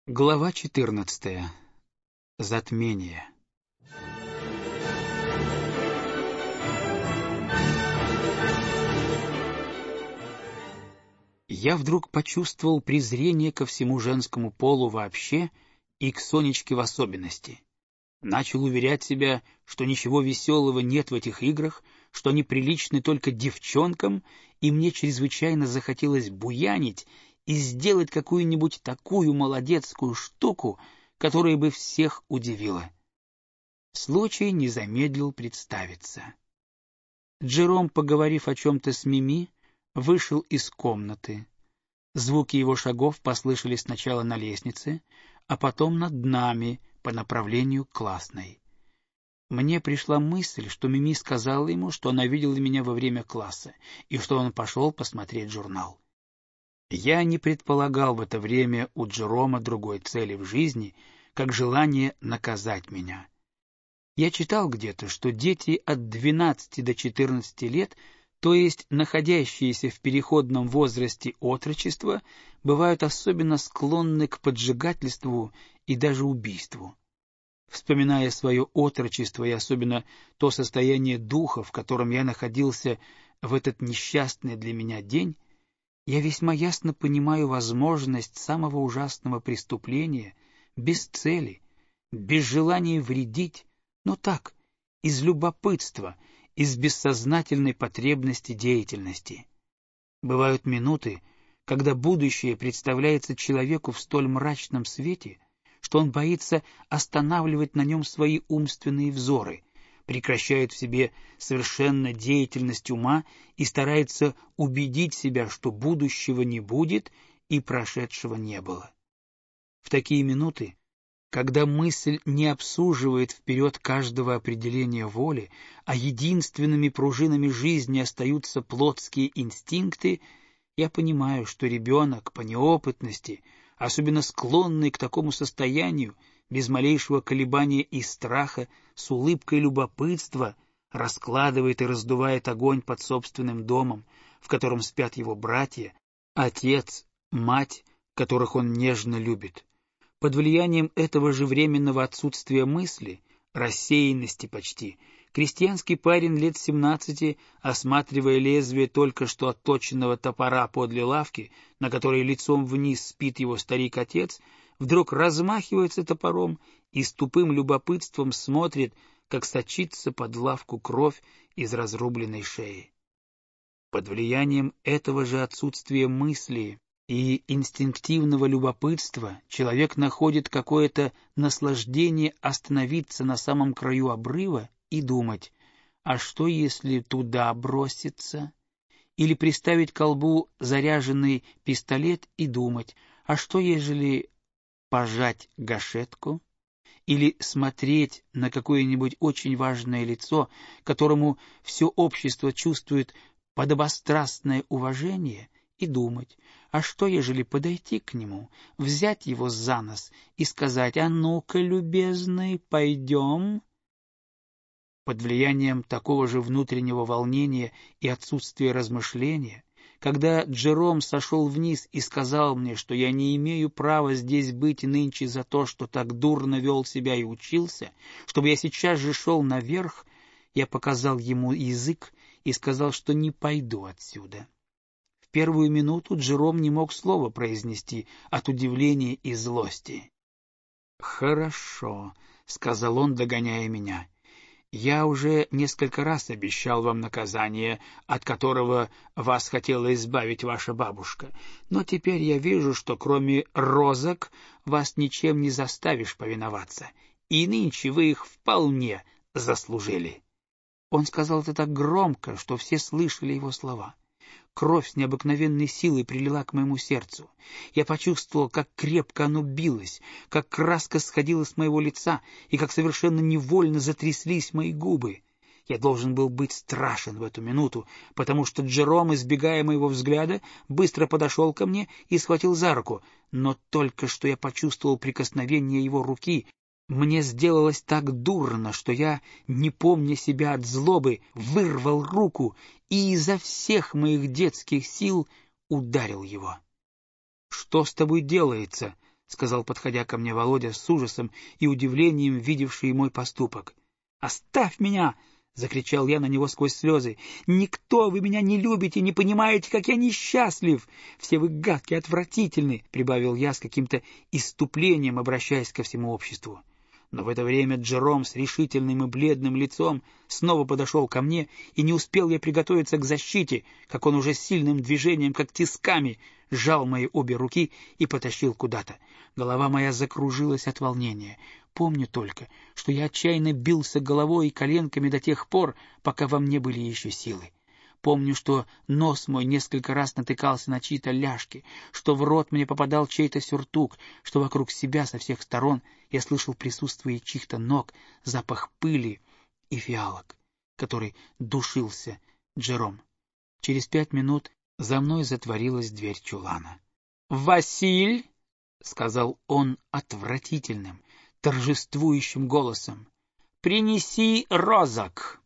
Глава 14. Затмение. Я вдруг почувствовал презрение ко всему женскому полу вообще и к Сонечке в особенности. Начал уверять себя, что ничего веселого нет в этих играх, что они приличны только девчонкам, и мне чрезвычайно захотелось буянить и сделать какую-нибудь такую молодецкую штуку, которая бы всех удивила. Случай не замедлил представиться. Джером, поговорив о чем-то с Мими, вышел из комнаты. Звуки его шагов послышались сначала на лестнице, а потом над нами по направлению к классной. Мне пришла мысль, что Мими сказала ему, что она видела меня во время класса, и что он пошел посмотреть журнал. Я не предполагал в это время у Джерома другой цели в жизни, как желание наказать меня. Я читал где-то, что дети от 12 до 14 лет, то есть находящиеся в переходном возрасте отрочества, бывают особенно склонны к поджигательству и даже убийству. Вспоминая свое отрочество и особенно то состояние духа, в котором я находился в этот несчастный для меня день, я весьма ясно понимаю возможность самого ужасного преступления без цели, без желания вредить, но так, из любопытства, из бессознательной потребности деятельности. Бывают минуты, когда будущее представляется человеку в столь мрачном свете, что он боится останавливать на нем свои умственные взоры, прекращает в себе совершенно деятельность ума и старается убедить себя, что будущего не будет и прошедшего не было. В такие минуты, когда мысль не обсуживает вперед каждого определения воли, а единственными пружинами жизни остаются плотские инстинкты, я понимаю, что ребенок по неопытности, особенно склонный к такому состоянию, без малейшего колебания и страха, с улыбкой любопытства, раскладывает и раздувает огонь под собственным домом, в котором спят его братья, отец, мать, которых он нежно любит. Под влиянием этого же временного отсутствия мысли, рассеянности почти, крестьянский парень лет 17, осматривая лезвие только что отточенного топора подле лавки, на которой лицом вниз спит его старик-отец, вдруг размахивается топором и с тупым любопытством смотрит, как сочится под лавку кровь из разрубленной шеи. Под влиянием этого же отсутствия мысли и инстинктивного любопытства человек находит какое-то наслаждение остановиться на самом краю обрыва и думать, а что если туда броситься? Или приставить к колбу заряженный пистолет и думать, а что ежели пожать гашетку? Или смотреть на какое-нибудь очень важное лицо, которому все общество чувствует подобострастное уважение, и думать, а что ежели подойти к нему, взять его за нос и сказать, а ну-ка, любезный, пойдем? Под влиянием такого же внутреннего волнения и отсутствия размышления, когда Джером сошел вниз и сказал мне, что я не имею права здесь быть нынче за то, что так дурно вел себя и учился, чтобы я сейчас же шел наверх, я показал ему язык и сказал, что не пойду отсюда. В первую минуту Джером не мог слова произнести от удивления и злости. «Хорошо», — сказал он, догоняя меня. «Я уже несколько раз обещал вам наказание, от которого вас хотела избавить ваша бабушка, но теперь я вижу, что кроме розок вас ничем не заставишь повиноваться, и нынче вы их вполне заслужили». Он сказал это так громко, что все слышали его слова. Кровь с необыкновенной силой прилила к моему сердцу. Я почувствовал, как крепко оно билось, как краска сходила с моего лица и как совершенно невольно затряслись мои губы. Я должен был быть страшен в эту минуту, потому что Джером, избегая моего взгляда, быстро подошел ко мне и схватил за руку, но только что я почувствовал прикосновение его руки, мне сделалось так дурно, что я, не помня себя от злобы, вырвал руку и изо всех моих детских сил ударил его. — Что с тобой делается? — сказал, подходя ко мне Володя с ужасом и удивлением, видевший мой поступок. «Оставь меня!» — закричал я на него сквозь слезы. «Никто вы меня не любите, не понимаете, как я несчастлив! Все вы гадкие, отвратительны!» — прибавил я с каким-то исступлением, обращаясь ко всему обществу. Но в это время Джером с решительным и бледным лицом снова подошел ко мне, и не успел я приготовиться к защите, как он уже сильным движением, как тисками, сжал мои обе руки и потащил куда-то. Голова моя закружилась от волнения. Помню только, что я отчаянно бился головой и коленками до тех пор, пока во мне были еще силы. Помню, что нос мой несколько раз натыкался на чьи-то ляжки, что в рот мне попадал чей-то сюртук, что вокруг себя со всех сторон я слышал присутствие чьих-то ног, запах пыли и фиалок, который душился Джером. Через 5 минут за мной затворилась дверь чулана. «Василь!» — сказал он отвратительным, торжествующим голосом. «Принеси розок!»